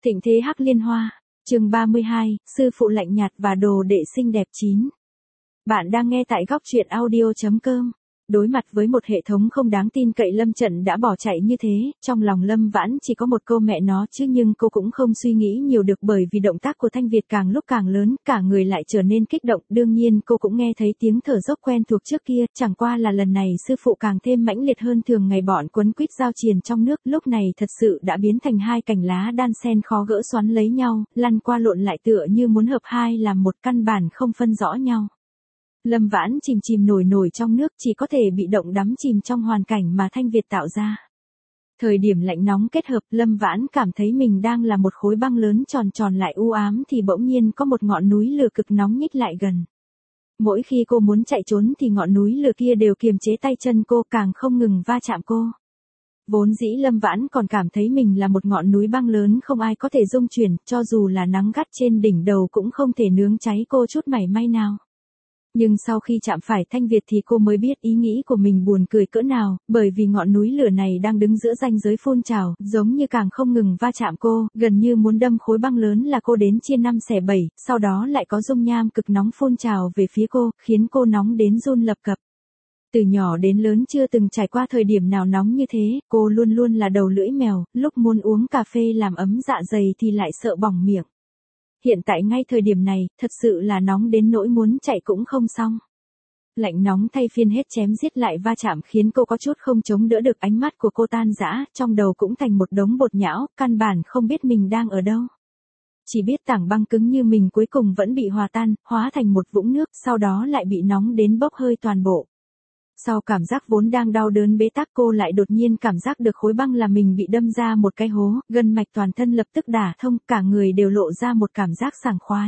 Thịnh thế Hắc Liên Hoa, chương 32, sư phụ lạnh nhạt và đồ đệ xinh đẹp 9. Bạn đang nghe tại góc truyện audio.com. Đối mặt với một hệ thống không đáng tin cậy, Lâm Trận đã bỏ chạy như thế, trong lòng Lâm Vãn chỉ có một câu mẹ nó chứ, nhưng cô cũng không suy nghĩ nhiều được, bởi vì động tác của Thanh Việt càng lúc càng lớn, cả người lại trở nên kích động. Đương nhiên cô cũng nghe thấy tiếng thở dốc quen thuộc trước kia, chẳng qua là lần này sư phụ càng thêm mãnh liệt hơn thường ngày. Bọn quấn quýt giao triền trong nước lúc này thật sự đã biến thành hai cành lá đan sen khó gỡ xoắn lấy nhau, lăn qua lộn lại tựa như muốn hợp hai làm một, căn bản không phân rõ nhau. Lâm Vãn chìm nổi trong nước, chỉ có thể bị động đắm chìm trong hoàn cảnh mà Thanh Việt tạo ra. Thời điểm lạnh nóng kết hợp, Lâm Vãn cảm thấy mình đang là một khối băng lớn tròn lại u ám, thì bỗng nhiên có một ngọn núi lửa cực nóng nhích lại gần. Mỗi khi cô muốn chạy trốn thì ngọn núi lửa kia đều kiềm chế tay chân cô, càng không ngừng va chạm cô. Vốn dĩ Lâm Vãn còn cảm thấy mình là một ngọn núi băng lớn không ai có thể dung chuyển, cho dù là nắng gắt trên đỉnh đầu cũng không thể nướng cháy cô chút mảy may nào. Nhưng sau khi chạm phải Thanh Việt thì cô mới biết ý nghĩ của mình buồn cười cỡ nào, bởi vì ngọn núi lửa này đang đứng giữa ranh giới phun trào, giống như càng không ngừng va chạm cô, gần như muốn đâm khối băng lớn là cô đến chia 5 xẻ 7, sau đó lại có dung nham cực nóng phun trào về phía cô, khiến cô nóng đến run lập cập. Từ nhỏ đến lớn chưa từng trải qua thời điểm nào nóng như thế, cô luôn luôn là đầu lưỡi mèo, lúc muốn uống cà phê làm ấm dạ dày thì lại sợ bỏng miệng. Hiện tại ngay thời điểm này, thật sự là nóng đến nỗi muốn chạy cũng không xong. Lạnh nóng thay phiên hết chém giết lại va chạm khiến cô có chút không chống đỡ được, ánh mắt của cô tan rã, trong đầu cũng thành một đống bột nhão, căn bản không biết mình đang ở đâu. Chỉ biết tảng băng cứng như mình cuối cùng vẫn bị hòa tan, hóa thành một vũng nước, sau đó lại bị nóng đến bốc hơi toàn bộ. Sau cảm giác vốn đang đau đớn bế tắc, cô lại đột nhiên cảm giác được khối băng là mình bị đâm ra một cái hố, gân mạch toàn thân lập tức đả thông, cả người đều lộ ra một cảm giác sảng khoái.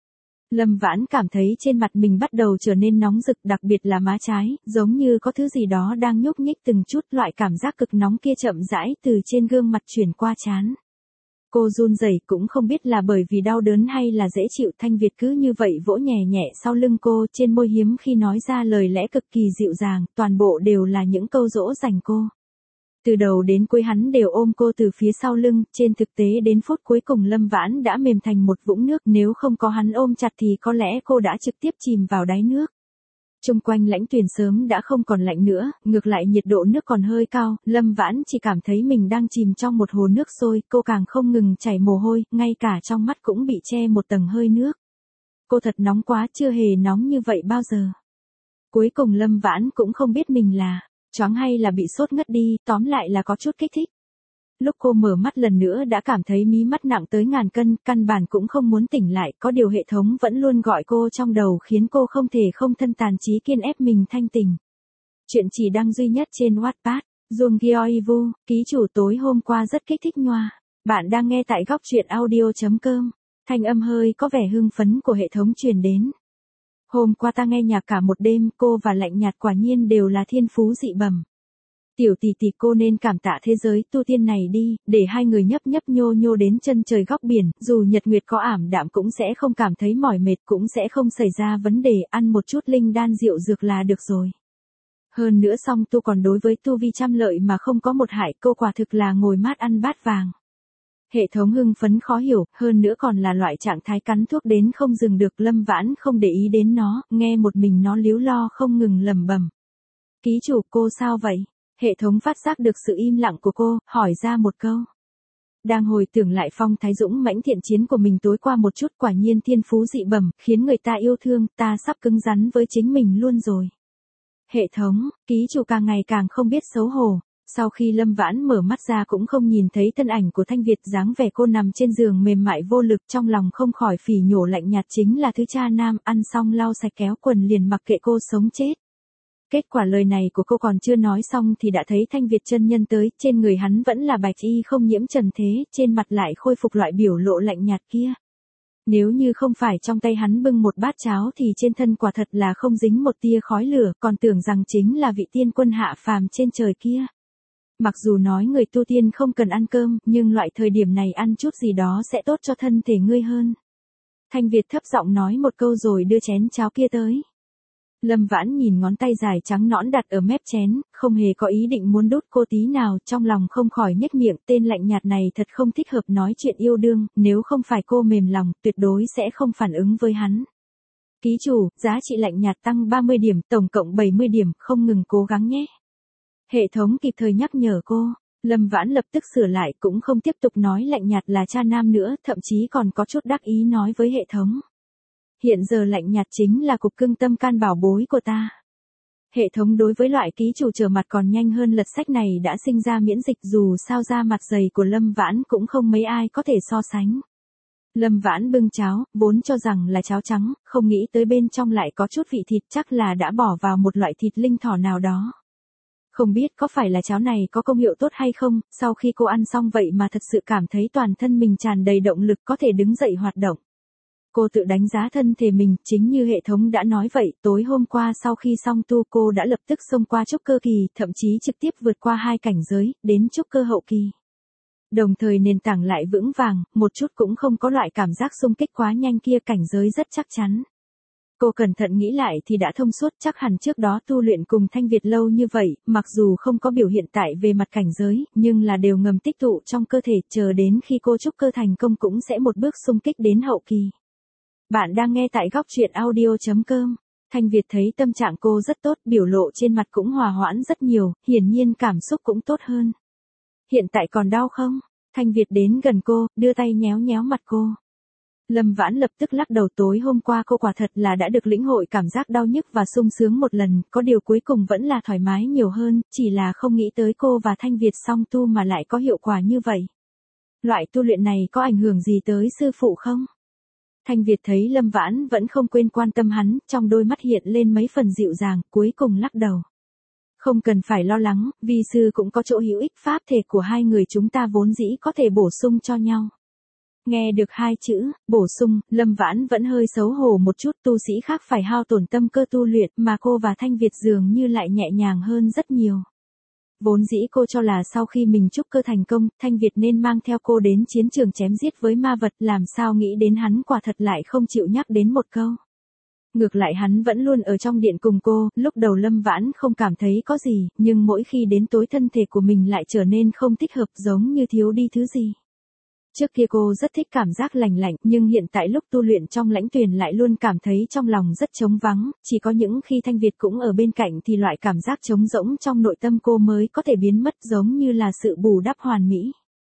Lâm Vãn cảm thấy trên mặt mình bắt đầu trở nên nóng rực, đặc biệt là má trái, giống như có thứ gì đó đang nhúc nhích từng chút, loại cảm giác cực nóng kia chậm rãi từ trên gương mặt chuyển qua trán. Cô run rẩy, cũng không biết là bởi vì đau đớn hay là dễ chịu. Thanh Việt cứ như vậy vỗ nhẹ nhẹ sau lưng cô, trên môi hiếm khi nói ra lời lẽ cực kỳ dịu dàng, toàn bộ đều là những câu dỗ dành cô. Từ đầu đến cuối hắn đều ôm cô từ phía sau lưng, trên thực tế đến phút cuối cùng Lâm Vãn đã mềm thành một vũng nước, nếu không có hắn ôm chặt thì có lẽ cô đã trực tiếp chìm vào đáy nước. Chung quanh lãnh tuyền sớm đã không còn lạnh nữa, ngược lại nhiệt độ nước còn hơi cao, Lâm Vãn chỉ cảm thấy mình đang chìm trong một hồ nước sôi, cô càng không ngừng chảy mồ hôi, ngay cả trong mắt cũng bị che một tầng hơi nước. Cô thật nóng quá, chưa hề nóng như vậy bao giờ. Cuối cùng Lâm Vãn cũng không biết mình là choáng hay là bị sốt ngất đi, tóm lại là có chút kích thích. Lúc cô mở mắt lần nữa đã cảm thấy mí mắt nặng tới ngàn cân, căn bản cũng không muốn tỉnh lại, có điều hệ thống vẫn luôn gọi cô trong đầu khiến cô không thể không thân tàn trí kiên ép mình thanh tỉnh. Chuyện chỉ đăng duy nhất trên Wattpad, Dung Gyeoivu, ký chủ tối hôm qua rất kích thích nhoa. Bạn đang nghe tại góc truyện audio.com. Thanh âm hơi có vẻ hưng phấn của hệ thống truyền đến. Hôm qua ta nghe nhạc cả một đêm, cô và lạnh nhạt quả nhiên đều là thiên phú dị bẩm. Tiểu tỷ tỷ, cô nên cảm tạ thế giới tu tiên này đi, để hai người nhấp nhô đến chân trời góc biển, dù nhật nguyệt có ảm đạm cũng sẽ không cảm thấy mỏi mệt, cũng sẽ không xảy ra vấn đề, ăn một chút linh đan rượu dược là được rồi. Hơn nữa song tu còn đối với tu vi trăm lợi mà không có một hại, cô quả thực là ngồi mát ăn bát vàng. Hệ thống hưng phấn khó hiểu, hơn nữa còn là loại trạng thái cắn thuốc đến không dừng được. Lâm Vãn không để ý đến nó, nghe một mình nó líu lo không ngừng lẩm bẩm. Ký chủ, cô sao vậy? Hệ thống phát giác được sự im lặng của cô, hỏi ra một câu. Đang hồi tưởng lại phong thái dũng mãnh thiện chiến của mình tối qua một chút, quả nhiên thiên phú dị bẩm, khiến người ta yêu thương, ta sắp cứng rắn với chính mình luôn rồi. Hệ thống, ký chủ càng ngày càng không biết xấu hổ. Sau khi Lâm Vãn mở mắt ra cũng không nhìn thấy thân ảnh của Thanh Việt, dáng vẻ cô nằm trên giường mềm mại vô lực, trong lòng không khỏi phỉ nhổ lạnh nhạt chính là thứ cha nam, ăn xong lau sạch kéo quần liền mặc kệ cô sống chết. Kết quả lời này của cô còn chưa nói xong thì đã thấy Thanh Việt chân nhân tới, trên người hắn vẫn là bạch y không nhiễm trần thế, trên mặt lại khôi phục loại biểu lộ lạnh nhạt kia. Nếu như không phải trong tay hắn bưng một bát cháo thì trên thân quả thật là không dính một tia khói lửa, còn tưởng rằng chính là vị tiên quân hạ phàm trên trời kia. Mặc dù nói người tu tiên không cần ăn cơm, nhưng loại thời điểm này ăn chút gì đó sẽ tốt cho thân thể ngươi hơn. Thanh Việt thấp giọng nói một câu rồi đưa chén cháo kia tới. Lâm Vãn nhìn ngón tay dài trắng nõn đặt ở mép chén, không hề có ý định muốn đút cô tí nào, trong lòng không khỏi nhếch miệng, tên lạnh nhạt này thật không thích hợp nói chuyện yêu đương, nếu không phải cô mềm lòng, tuyệt đối sẽ không phản ứng với hắn. Ký chủ, giá trị lạnh nhạt tăng 30 điểm, tổng cộng 70 điểm, không ngừng cố gắng nhé. Hệ thống kịp thời nhắc nhở cô. Lâm Vãn lập tức sửa lại, cũng không tiếp tục nói lạnh nhạt là cha nam nữa, thậm chí còn có chút đắc ý nói với hệ thống. Hiện giờ lạnh nhạt chính là cục cưng tâm can bảo bối của ta. Hệ thống đối với loại ký chủ trở mặt còn nhanh hơn lật sách này đã sinh ra miễn dịch, dù sao da mặt dày của Lâm Vãn cũng không mấy ai có thể so sánh. Lâm Vãn bưng cháo, vốn cho rằng là cháo trắng, không nghĩ tới bên trong lại có chút vị thịt, chắc là đã bỏ vào một loại thịt linh thỏ nào đó. Không biết có phải là cháo này có công hiệu tốt hay không, sau khi cô ăn xong vậy mà thật sự cảm thấy toàn thân mình tràn đầy động lực có thể đứng dậy hoạt động. Cô tự đánh giá thân thể mình, chính như hệ thống đã nói vậy, tối hôm qua sau khi xong tu cô đã lập tức xông qua trúc cơ kỳ, thậm chí trực tiếp vượt qua 2 cảnh giới, đến trúc cơ hậu kỳ. Đồng thời nền tảng lại vững vàng, một chút cũng không có loại cảm giác xung kích quá nhanh kia, cảnh giới rất chắc chắn. Cô cẩn thận nghĩ lại thì đã thông suốt, chắc hẳn trước đó tu luyện cùng Thanh Việt lâu như vậy, mặc dù không có biểu hiện tại về mặt cảnh giới, nhưng là đều ngầm tích tụ trong cơ thể, chờ đến khi cô trúc cơ thành công cũng sẽ một bước xung kích đến hậu kỳ. Bạn đang nghe tại góc truyện audio.com. Thanh Việt thấy tâm trạng cô rất tốt, biểu lộ trên mặt cũng hòa hoãn rất nhiều, hiển nhiên cảm xúc cũng tốt hơn. Hiện tại còn đau không? Thanh Việt đến gần cô, đưa tay nhéo nhéo mặt cô. Lâm Vãn lập tức lắc đầu, tối hôm qua cô quả thật là đã được lĩnh hội cảm giác đau nhức và sung sướng một lần, có điều cuối cùng vẫn là thoải mái nhiều hơn, chỉ là không nghĩ tới cô và Thanh Việt song tu mà lại có hiệu quả như vậy. Loại tu luyện này có ảnh hưởng gì tới sư phụ không? Thanh Việt thấy Lâm Vãn vẫn không quên quan tâm hắn, trong đôi mắt hiện lên mấy phần dịu dàng, cuối cùng lắc đầu. Không cần phải lo lắng, vi sư cũng có chỗ hữu ích, pháp thể của hai người chúng ta vốn dĩ có thể bổ sung cho nhau. Nghe được 2 chữ, bổ sung, Lâm Vãn vẫn hơi xấu hổ một chút, tu sĩ khác phải hao tổn tâm cơ tu luyện, mà cô và Thanh Việt dường như lại nhẹ nhàng hơn rất nhiều. Vốn dĩ cô cho là sau khi mình trúc cơ thành công, Thanh Việt nên mang theo cô đến chiến trường chém giết với ma vật, làm sao nghĩ đến hắn quả thật lại không chịu nhắc đến một câu. Ngược lại hắn vẫn luôn ở trong điện cùng cô, lúc đầu Lâm Vãn không cảm thấy có gì, nhưng mỗi khi đến tối thân thể của mình lại trở nên không thích hợp, giống như thiếu đi thứ gì. Trước kia cô rất thích cảm giác lành lạnh, nhưng hiện tại lúc tu luyện trong lãnh tuyền lại luôn cảm thấy trong lòng rất trống vắng, chỉ có những khi Thanh Việt cũng ở bên cạnh thì loại cảm giác trống rỗng trong nội tâm cô mới có thể biến mất, giống như là sự bù đắp hoàn mỹ.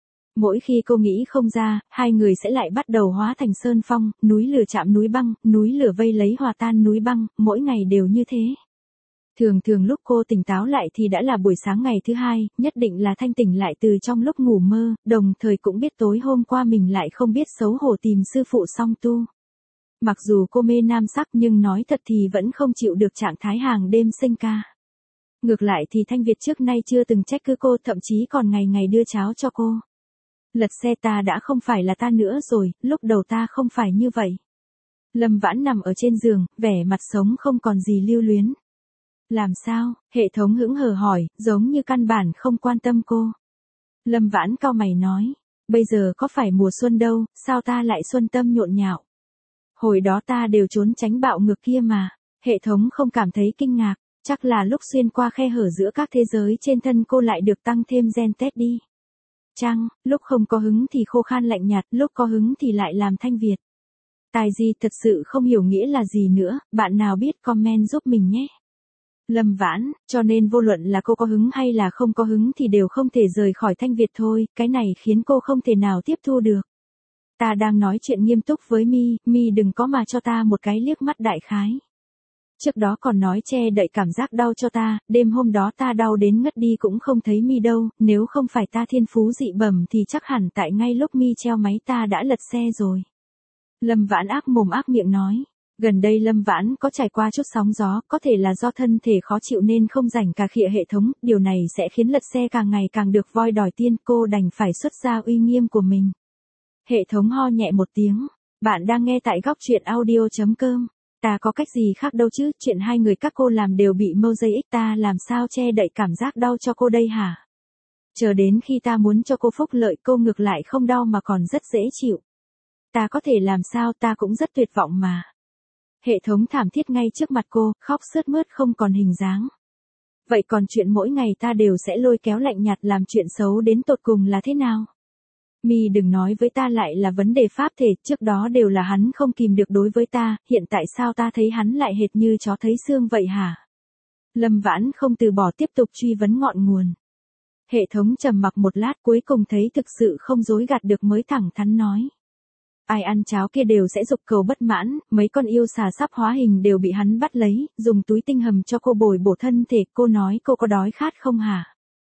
Mỗi khi cô nghĩ không ra, hai người sẽ lại bắt đầu hóa thành sơn phong, núi lửa chạm núi băng, núi lửa vây lấy hòa tan núi băng, mỗi ngày đều như thế. Thường thường lúc cô tỉnh táo lại thì đã là buổi sáng ngày thứ hai, nhất định là thanh tỉnh lại từ trong lúc ngủ mơ, đồng thời cũng biết tối hôm qua mình lại không biết xấu hổ tìm sư phụ song tu. Mặc dù cô mê nam sắc nhưng nói thật thì vẫn không chịu được trạng thái hàng đêm sinh ca. Ngược lại thì Thanh Việt trước nay chưa từng trách cứ cô, thậm chí còn ngày ngày đưa cháo cho cô. Lật xe ta đã không phải là ta nữa rồi, lúc đầu ta không phải như vậy. Lâm Vãn nằm ở trên giường, vẻ mặt sống không còn gì lưu luyến. Làm sao? Hệ thống hững hờ hỏi, giống như căn bản không quan tâm cô. Lâm Vãn cau mày nói, bây giờ có phải mùa xuân đâu, sao ta lại xuân tâm nhộn nhạo? Hồi đó ta đều trốn tránh bạo ngược kia mà. Hệ thống không cảm thấy kinh ngạc, chắc là lúc xuyên qua khe hở giữa các thế giới trên thân cô lại được tăng thêm gen tết đi. Chăng, lúc không có hứng thì khô khan lạnh nhạt, lúc có hứng thì lại làm Thanh Việt. Tài gì thật sự không hiểu nghĩa là gì nữa, bạn nào biết comment giúp mình nhé. Lâm Vãn, cho nên vô luận là cô có hứng hay là không có hứng thì đều không thể rời khỏi Thanh Việt thôi, cái này khiến cô không thể nào tiếp thu được. Ta đang nói chuyện nghiêm túc với Mi đừng có mà cho ta một cái liếc mắt đại khái. Trước đó còn nói che đậy cảm giác đau cho ta, đêm hôm đó ta đau đến ngất đi cũng không thấy Mi đâu, nếu không phải ta thiên phú dị bẩm thì chắc hẳn tại ngay lúc Mi treo máy ta đã lật xe rồi. Lâm Vãn ác mồm ác miệng nói. Gần đây Lâm Vãn có trải qua chút sóng gió, có thể là do thân thể khó chịu nên không rảnh cà khịa hệ thống, điều này sẽ khiến lật xe càng ngày càng được voi đòi tiên, cô đành phải xuất ra uy nghiêm của mình. Hệ thống ho nhẹ một tiếng, bạn đang nghe tại góc truyện audio.com. Ta có cách gì khác đâu chứ, chuyện hai người các cô làm đều bị mosaic, ta làm sao che đậy cảm giác đau cho cô đây hả? Chờ đến khi ta muốn cho cô phúc lợi cô ngược lại không đau mà còn rất dễ chịu. Ta có thể làm sao, ta cũng rất tuyệt vọng mà. Hệ thống thảm thiết ngay trước mặt cô, khóc sướt mướt không còn hình dáng. Vậy còn chuyện mỗi ngày ta đều sẽ lôi kéo lạnh nhạt làm chuyện xấu đến tột cùng là thế nào? Mi đừng nói với ta lại là vấn đề pháp thể, trước đó đều là hắn không kìm được đối với ta, hiện tại sao ta thấy hắn lại hệt như chó thấy xương vậy hả? Lâm Vãn không từ bỏ tiếp tục truy vấn ngọn nguồn. Hệ thống trầm mặc một lát cuối cùng thấy thực sự không dối gạt được mới thẳng thắn nói. Ai ăn cháo kia đều sẽ dục cầu bất mãn, mấy con yêu xà sắp hóa hình đều bị hắn bắt lấy, dùng túi tinh hầm cho cô bồi bổ thân thể, cô nói cô có đói khát không hả?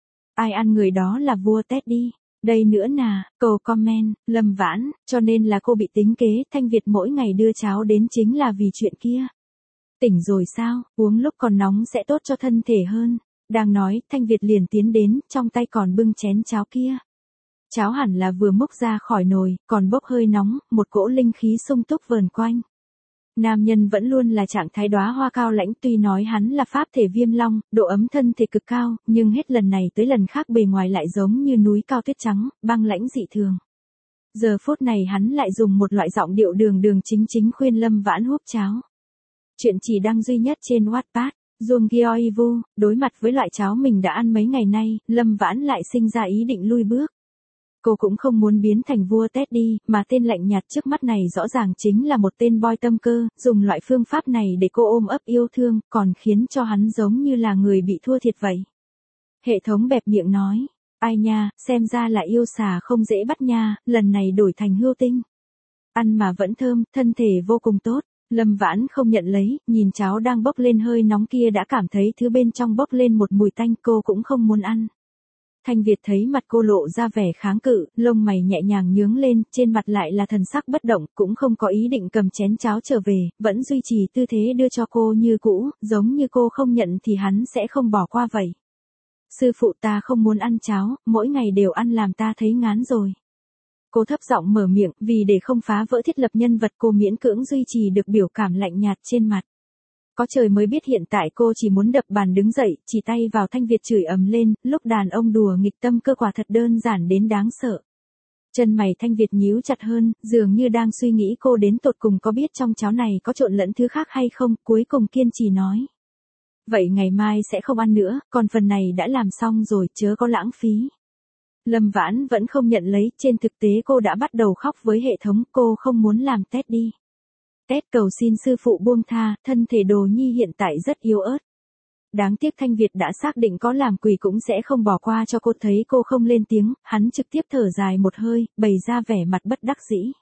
Ai ăn người đó là vua Teddy. Đây nữa nà, cầu comment, Lâm Vãn, cho nên là cô bị tính kế, Thanh Việt mỗi ngày đưa cháo đến chính là vì chuyện kia. Tỉnh rồi sao, uống lúc còn nóng sẽ tốt cho thân thể hơn. Đang nói, Thanh Việt liền tiến đến, trong tay còn bưng chén cháo kia. Cháo hẳn là vừa múc ra khỏi nồi, còn bốc hơi nóng, một cỗ linh khí sung túc vờn quanh. Nam nhân vẫn luôn là trạng thái đóa hoa cao lãnh, tuy nói hắn là pháp thể viêm long, độ ấm thân thể cực cao, nhưng hết lần này tới lần khác bề ngoài lại giống như núi cao tuyết trắng, băng lãnh dị thường. Giờ phút này hắn lại dùng một loại giọng điệu đường đường chính chính khuyên Lâm Vãn húp cháo. Chuyện chỉ đăng duy nhất trên Wattpad. Dung Gyeoivu, đối mặt với loại cháo mình đã ăn mấy ngày nay, Lâm Vãn lại sinh ra ý định lui bước. Cô cũng không muốn biến thành vua Teddy, mà tên lạnh nhạt trước mắt này rõ ràng chính là một tên boy tâm cơ, dùng loại phương pháp này để cô ôm ấp yêu thương, còn khiến cho hắn giống như là người bị thua thiệt vậy. Hệ thống bẹp miệng nói, ai nha, xem ra là yêu xà không dễ bắt nha, lần này đổi thành hươu tinh. Ăn mà vẫn thơm, thân thể vô cùng tốt. Lâm Vãn không nhận lấy, nhìn cháo đang bốc lên hơi nóng kia đã cảm thấy thứ bên trong bốc lên một mùi tanh, cô cũng không muốn ăn. Thanh Việt thấy mặt cô lộ ra vẻ kháng cự, lông mày nhẹ nhàng nhướng lên, trên mặt lại là thần sắc bất động, cũng không có ý định cầm chén cháo trở về, vẫn duy trì tư thế đưa cho cô như cũ, giống như cô không nhận thì hắn sẽ không bỏ qua vậy. Sư phụ ta không muốn ăn cháo, mỗi ngày đều ăn làm ta thấy ngán rồi. Cô thấp giọng mở miệng, vì để không phá vỡ thiết lập nhân vật cô miễn cưỡng duy trì được biểu cảm lạnh nhạt trên mặt. Có trời mới biết hiện tại cô chỉ muốn đập bàn đứng dậy, chỉ tay vào Thanh Việt chửi ầm lên, lúc đàn ông đùa nghịch tâm cơ quả thật đơn giản đến đáng sợ. Chân mày Thanh Việt nhíu chặt hơn, dường như đang suy nghĩ cô đến tột cùng có biết trong cháo này có trộn lẫn thứ khác hay không, cuối cùng kiên trì nói. Vậy ngày mai sẽ không ăn nữa, còn phần này đã làm xong rồi, chớ có lãng phí. Lâm Vãn vẫn không nhận lấy, trên thực tế cô đã bắt đầu khóc với hệ thống, cô không muốn làm Teddy. Ted cầu xin sư phụ buông tha, thân thể Đồ Nhi hiện tại rất yếu ớt. Đáng tiếc Thanh Việt đã xác định có làm quỷ cũng sẽ không bỏ qua cho cô, thấy cô không lên tiếng, hắn trực tiếp thở dài một hơi, bày ra vẻ mặt bất đắc dĩ.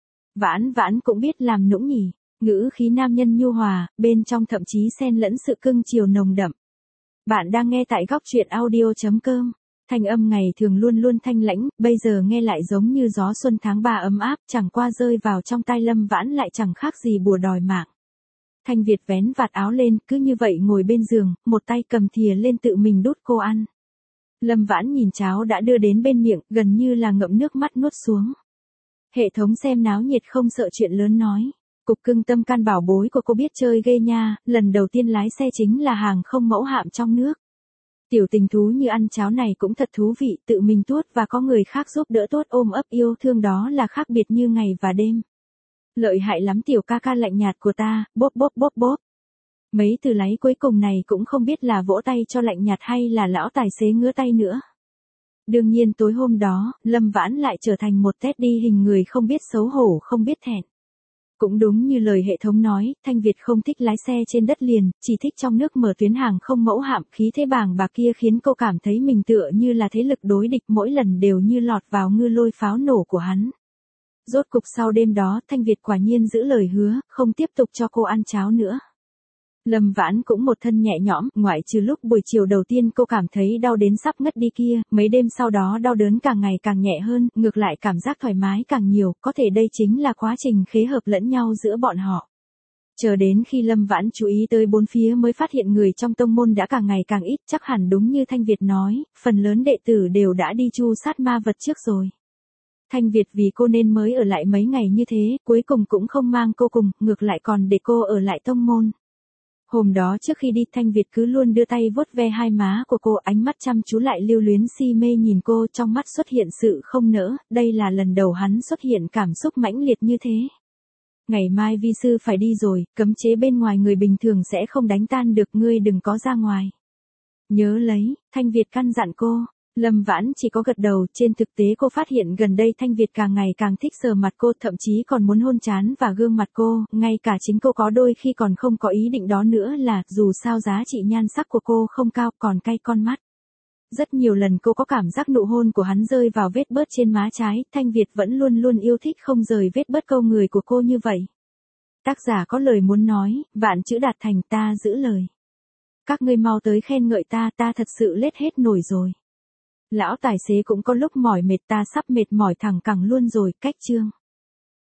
Vãn Vãn cũng biết làm nũng nhỉ, ngữ khí nam nhân nhu hòa, bên trong thậm chí xen lẫn sự cưng chiều nồng đậm. Bạn đang nghe tại góc truyện audio.com. Thanh âm ngày thường luôn luôn thanh lãnh, bây giờ nghe lại giống như gió xuân tháng 3 ấm áp, chẳng qua rơi vào trong tai Lâm Vãn lại chẳng khác gì bùa đòi mạng. Thanh Việt vén vạt áo lên, cứ như vậy ngồi bên giường, một tay cầm thìa lên tự mình đút cô ăn. Lâm Vãn nhìn cháo đã đưa đến bên miệng, gần như là ngậm nước mắt nuốt xuống. Hệ thống xem náo nhiệt không sợ chuyện lớn nói. Cục cưng tâm can bảo bối của cô biết chơi ghê nha, lần đầu tiên lái xe chính là hàng không mẫu hạm trong nước. Tiểu tình thú như ăn cháo này cũng thật thú vị, tự mình tuốt và có người khác giúp đỡ tốt ôm ấp yêu thương đó là khác biệt như ngày và đêm. Lợi hại lắm tiểu ca ca lạnh nhạt của ta, bốp bốp bốp bốp. Mấy từ láy cuối cùng này cũng không biết là vỗ tay cho lạnh nhạt hay là lão tài xế ngứa tay nữa. Đương nhiên tối hôm đó, Lâm Vãn lại trở thành một Teddy hình người không biết xấu hổ không biết thẹn. Cũng đúng như lời hệ thống nói, Thanh Việt không thích lái xe trên đất liền, chỉ thích trong nước mở tuyến hàng không mẫu hạm, khí thế bàng bạc kia khiến cô cảm thấy mình tựa như là thế lực đối địch, mỗi lần đều như lọt vào ngư lôi pháo nổ của hắn. Rốt cục sau đêm đó, Thanh Việt quả nhiên giữ lời hứa, không tiếp tục cho cô ăn cháo nữa. Lâm Vãn cũng một thân nhẹ nhõm, ngoại trừ lúc buổi chiều đầu tiên cô cảm thấy đau đến sắp ngất đi kia, mấy đêm sau đó đau đớn càng ngày càng nhẹ hơn, ngược lại cảm giác thoải mái càng nhiều, có thể đây chính là quá trình khế hợp lẫn nhau giữa bọn họ. Chờ đến khi Lâm Vãn chú ý tới bốn phía mới phát hiện người trong tông môn đã càng ngày càng ít, chắc hẳn đúng như Thanh Việt nói, phần lớn đệ tử đều đã đi chu sát ma vật trước rồi. Thanh Việt vì cô nên mới ở lại mấy ngày như thế, cuối cùng cũng không mang cô cùng, ngược lại còn để cô ở lại tông môn. Hôm đó trước khi đi Thanh Việt cứ luôn đưa tay vuốt ve hai má của cô, ánh mắt chăm chú lại lưu luyến si mê nhìn cô, trong mắt xuất hiện sự không nỡ, đây là lần đầu hắn xuất hiện cảm xúc mãnh liệt như thế. ngày mai vi sư phải đi rồi, cấm chế bên ngoài người bình thường sẽ không đánh tan được, ngươi đừng có ra ngoài. Nhớ lấy, Thanh Việt căn dặn cô. Lâm Vãn chỉ có gật đầu, trên thực tế cô phát hiện gần đây Thanh Việt càng ngày càng thích sờ mặt cô, thậm chí còn muốn hôn trán và gương mặt cô, ngay cả chính cô có đôi khi còn không có ý định đó nữa là, dù sao giá trị nhan sắc của cô không cao, còn cay con mắt. Rất nhiều lần cô có cảm giác nụ hôn của hắn rơi vào vết bớt trên má trái, Thanh Việt vẫn luôn luôn yêu thích không rời vết bớt câu người của cô như vậy. Tác giả có lời muốn nói, vạn chữ đạt thành, ta giữ lời. Các ngươi mau tới khen ngợi ta, ta thật sự lết hết nổi rồi. Lão tài xế cũng có lúc mỏi mệt, ta sắp mệt mỏi thẳng cẳng luôn rồi, cách chương.